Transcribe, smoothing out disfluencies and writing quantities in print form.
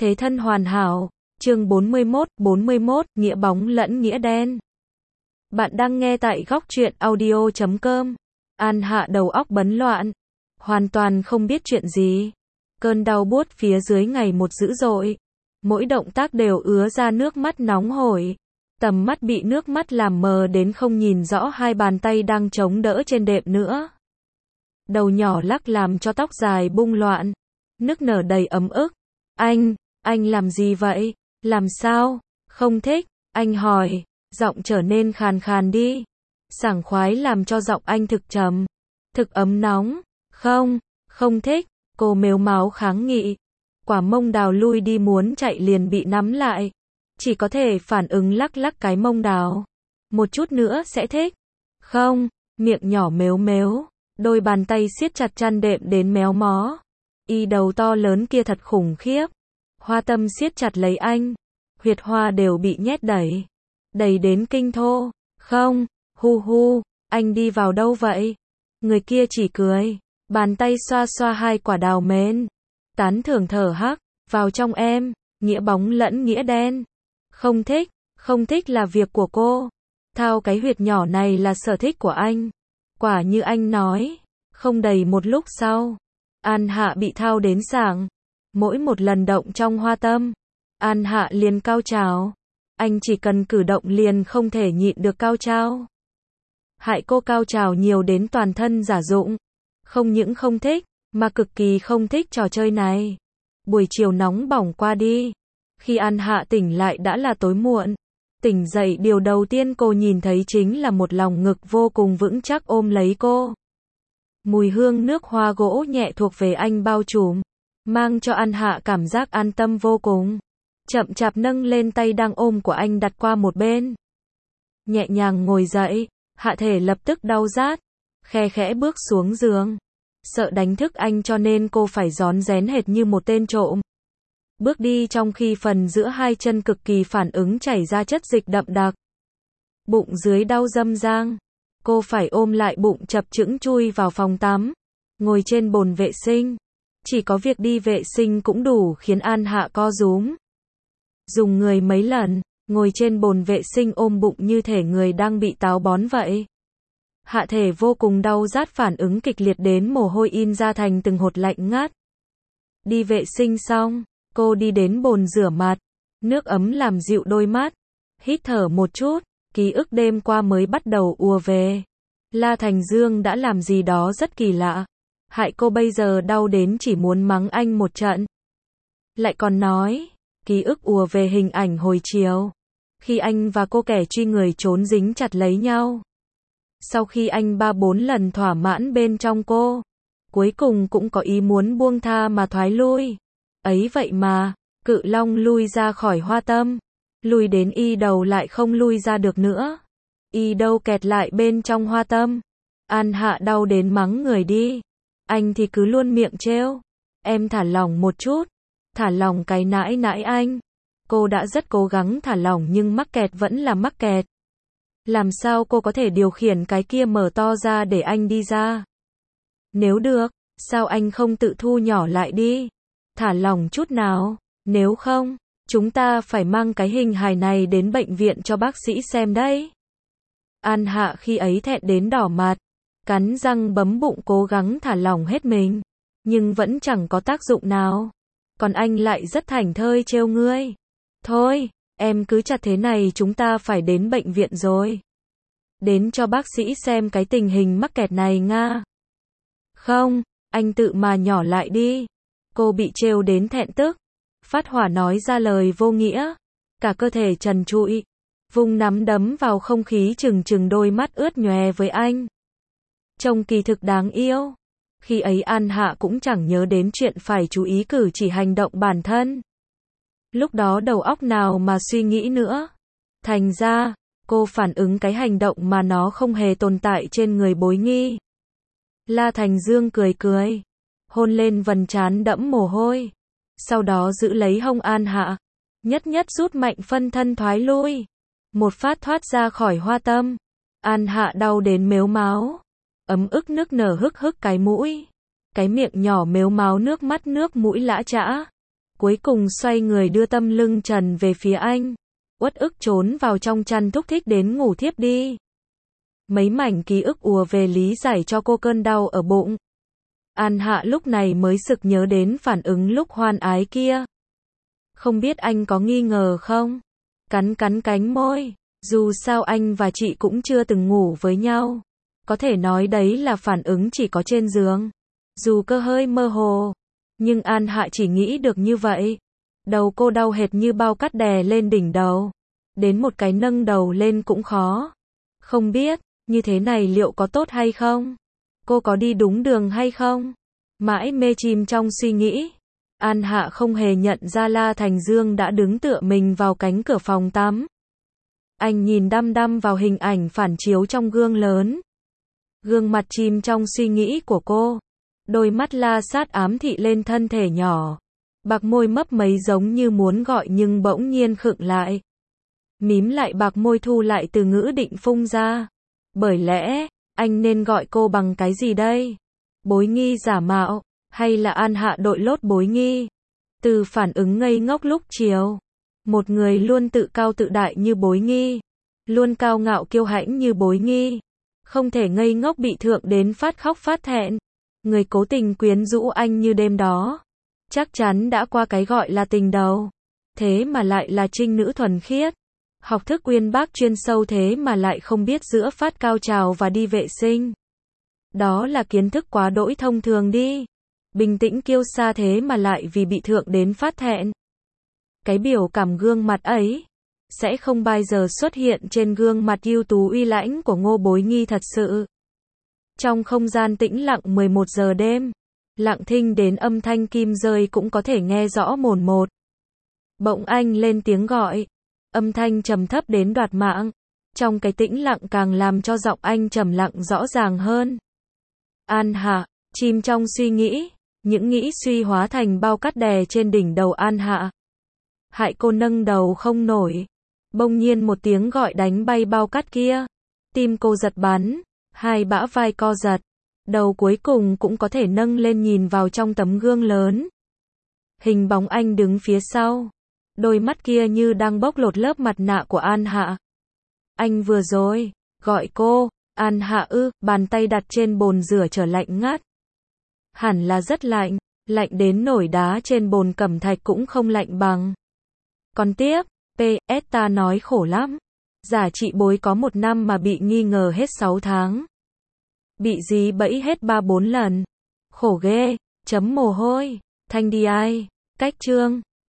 Thế thân hoàn hảo, chương 41, nghĩa bóng lẫn nghĩa đen. Bạn đang nghe tại góc truyện audio.com. An Hạ đầu óc bấn loạn, hoàn toàn không biết chuyện gì. Cơn đau buốt phía dưới ngày một dữ dội. Mỗi động tác đều ứa ra nước mắt nóng hổi. Tầm mắt bị nước mắt làm mờ đến không nhìn rõ hai bàn tay đang chống đỡ trên đệm nữa. Đầu nhỏ lắc làm cho tóc dài bung loạn. Nức nở đầy ấm ức. Anh làm gì vậy? Làm sao? Không thích, anh hỏi, giọng trở nên khàn khàn đi. Sảng khoái làm cho giọng anh thực trầm, thực ấm nóng. Không thích, cô mếu máo kháng nghị. Quả mông đào lui đi muốn chạy liền bị nắm lại. Chỉ có thể phản ứng lắc lắc cái mông đào. Một chút nữa sẽ thích. Không, miệng nhỏ mếu mếu, đôi bàn tay siết chặt chăn đệm đến méo mó. Y đầu to lớn kia thật khủng khiếp. Hoa Tâm siết chặt lấy anh, huyệt hoa đều bị nhét đầy đến kinh thô. Không, hu, anh đi vào đâu vậy? Người kia chỉ cười, bàn tay xoa xoa hai quả đào mến. Tán thưởng thở hắc, vào trong em, nghĩa bóng lẫn nghĩa đen. Không thích là việc của cô. Thao cái huyệt nhỏ này là sở thích của anh. Quả như anh nói, không đầy một lúc sau, An Hạ bị thao đến sảng. Mỗi một lần động trong Hoa Tâm, An Hạ liền cao trào. Anh chỉ cần cử động liền không thể nhịn được cao trào. Hại cô cao trào nhiều đến toàn thân rã rụng. Không những không thích, mà cực kỳ không thích trò chơi này. Buổi chiều nóng bỏng qua đi. Khi An Hạ tỉnh lại đã là tối muộn. Tỉnh dậy điều đầu tiên cô nhìn thấy chính là một lòng ngực vô cùng vững chắc ôm lấy cô. Mùi hương nước hoa gỗ nhẹ thuộc về anh bao trùm, mang cho An Hạ cảm giác an tâm vô cùng. Chậm chạp nâng lên tay đang ôm của anh đặt qua một bên. Nhẹ nhàng ngồi dậy, hạ thể lập tức đau rát. Khe khẽ bước xuống giường. Sợ đánh thức anh cho nên cô phải rón rén hệt như một tên trộm. Bước đi trong khi phần giữa hai chân cực kỳ phản ứng chảy ra chất dịch đậm đặc. Bụng dưới đau râm rang. Cô phải ôm lại bụng chập chững chui vào phòng tắm. Ngồi trên bồn vệ sinh. Chỉ có việc đi vệ sinh cũng đủ khiến An Hạ co rúm. Dùng người mấy lần, ngồi trên bồn vệ sinh ôm bụng như thể người đang bị táo bón vậy. Hạ thể vô cùng đau rát phản ứng kịch liệt đến mồ hôi in ra thành từng hột lạnh ngắt. Đi vệ sinh xong, cô đi đến bồn rửa mặt. Nước ấm làm dịu đôi mắt. Hít thở một chút, ký ức đêm qua mới bắt đầu ùa về. La Thành Dương đã làm gì đó rất kỳ lạ. Hại cô bây giờ đau đến chỉ muốn mắng anh một trận. Lại còn nói, ký ức ùa về hình ảnh hồi chiều. Khi anh và cô kẻ truy người trốn dính chặt lấy nhau. Sau khi anh 3-4 lần thỏa mãn bên trong cô, cuối cùng cũng có ý muốn buông tha mà thoái lui. Ấy vậy mà, Cự Long lui ra khỏi Hoa Tâm. Lui đến y đầu lại không lui ra được nữa. Y đâu kẹt lại bên trong Hoa Tâm. An Hạ đau đến mắng người đi. Anh thì cứ luôn miệng trêu. Em thả lỏng một chút. Thả lỏng cái nãi anh. Cô đã rất cố gắng thả lỏng nhưng mắc kẹt vẫn là mắc kẹt. Làm sao cô có thể điều khiển cái kia mở to ra để anh đi ra? Nếu được, sao anh không tự thu nhỏ lại đi? Thả lỏng chút nào. Nếu không, chúng ta phải mang cái hình hài này đến bệnh viện cho bác sĩ xem đấy. An Hạ khi ấy thẹn đến đỏ mặt. Cắn răng bấm bụng cố gắng thả lỏng hết mình. Nhưng vẫn chẳng có tác dụng nào. Còn anh lại rất thảnh thơi trêu ngươi. Thôi, em cứ chặt thế này chúng ta phải đến bệnh viện rồi. Đến cho bác sĩ xem cái tình hình mắc kẹt này nga. Không, anh tự mà nhỏ lại đi. Cô bị trêu đến thẹn tức. Phát hỏa nói ra lời vô nghĩa. Cả cơ thể trần trụi. Vung nắm đấm vào không khí trừng đôi mắt ướt nhòe với anh. Trông kỳ thực đáng yêu. Khi ấy An Hạ cũng chẳng nhớ đến chuyện phải chú ý cử chỉ hành động bản thân. Lúc đó đầu óc nào mà suy nghĩ nữa. Thành ra, cô phản ứng cái hành động mà nó không hề tồn tại trên người bối nghi. La Thành Dương cười. Hôn lên vầng trán đẫm mồ hôi. Sau đó giữ lấy hông An Hạ. Nhất rút mạnh phân thân thoái lui. Một phát thoát ra khỏi Hoa Tâm. An Hạ đau đến mếu máo. Ấm ức nức nở hức cái mũi. Cái miệng nhỏ mếu máo nước mắt nước mũi lã chã. Cuối cùng xoay người đưa tâm lưng trần về phía anh. Uất ức trốn vào trong chăn thúc thích đến ngủ thiếp đi. Mấy mảnh ký ức ùa về lý giải cho cô cơn đau ở bụng. An Hạ lúc này mới sực nhớ đến phản ứng lúc hoan ái kia. Không biết anh có nghi ngờ không? Cắn cánh môi. Dù sao anh và chị cũng chưa từng ngủ với nhau. Có thể nói đấy là phản ứng chỉ có trên giường. Dù cơ hơi mơ hồ. Nhưng An Hạ chỉ nghĩ được như vậy. Đầu cô đau hệt như bao cát đè lên đỉnh đầu. Đến một cái nâng đầu lên cũng khó. Không biết, như thế này liệu có tốt hay không? Cô có đi đúng đường hay không? Mãi mê chìm trong suy nghĩ. An Hạ không hề nhận ra La Thành Dương đã đứng tựa mình vào cánh cửa phòng tắm. Anh nhìn đăm đăm vào hình ảnh phản chiếu trong gương lớn. Gương mặt chìm trong suy nghĩ của cô. Đôi mắt la sát ám thị lên thân thể nhỏ. Bạc môi mấp máy giống như muốn gọi nhưng bỗng nhiên khựng lại. Mím lại bạc môi thu lại từ ngữ định phung ra. Bởi lẽ, anh nên gọi cô bằng cái gì đây? Bối nghi giả mạo, hay là An Hạ đội lốt bối nghi? Từ phản ứng ngây ngốc lúc chiều. Một người luôn tự cao tự đại như bối nghi. Luôn cao ngạo kiêu hãnh như bối nghi. Không thể ngây ngốc bị thượng đến phát khóc phát thẹn. Người cố tình quyến rũ anh như đêm đó. Chắc chắn đã qua cái gọi là tình đầu. Thế mà lại là trinh nữ thuần khiết. Học thức uyên bác chuyên sâu thế mà lại không biết giữa phát cao trào và đi vệ sinh. Đó là kiến thức quá đỗi thông thường đi. Bình tĩnh kiêu sa thế mà lại vì bị thượng đến phát thẹn. Cái biểu cảm gương mặt ấy sẽ không bao giờ xuất hiện trên gương mặt ưu tú uy lãnh của Ngô Bối Nghi thật sự. Trong không gian tĩnh lặng 11 giờ đêm, lặng thinh đến âm thanh kim rơi cũng có thể nghe rõ mồn một. Bỗng anh lên tiếng gọi, âm thanh trầm thấp đến đoạt mạng. Trong cái tĩnh lặng càng làm cho giọng anh trầm lặng rõ ràng hơn. An Hạ, chìm trong suy nghĩ, những nghĩ suy hóa thành bao cát đè trên đỉnh đầu An Hạ. Hại cô nâng đầu không nổi. Bỗng nhiên một tiếng gọi đánh bay bao cát kia. Tim cô giật bắn, hai bả vai co giật. Đầu cuối cùng cũng có thể nâng lên nhìn vào trong tấm gương lớn. Hình bóng anh đứng phía sau. Đôi mắt kia như đang bóc lột lớp mặt nạ của An Hạ. Anh vừa rồi gọi cô, An Hạ ư? Bàn tay đặt trên bồn rửa trở lạnh ngắt. Hẳn là rất lạnh, lạnh đến nổi đá trên bồn cẩm thạch cũng không lạnh bằng. Còn tiếp, PS ta nói khổ lắm. Giả chị Bối có 1 năm mà bị nghi ngờ hết 6 tháng. Bị dí bẫy hết 3-4 lần. Khổ ghê, chấm mồ hôi, thanh đi ai, cách chương.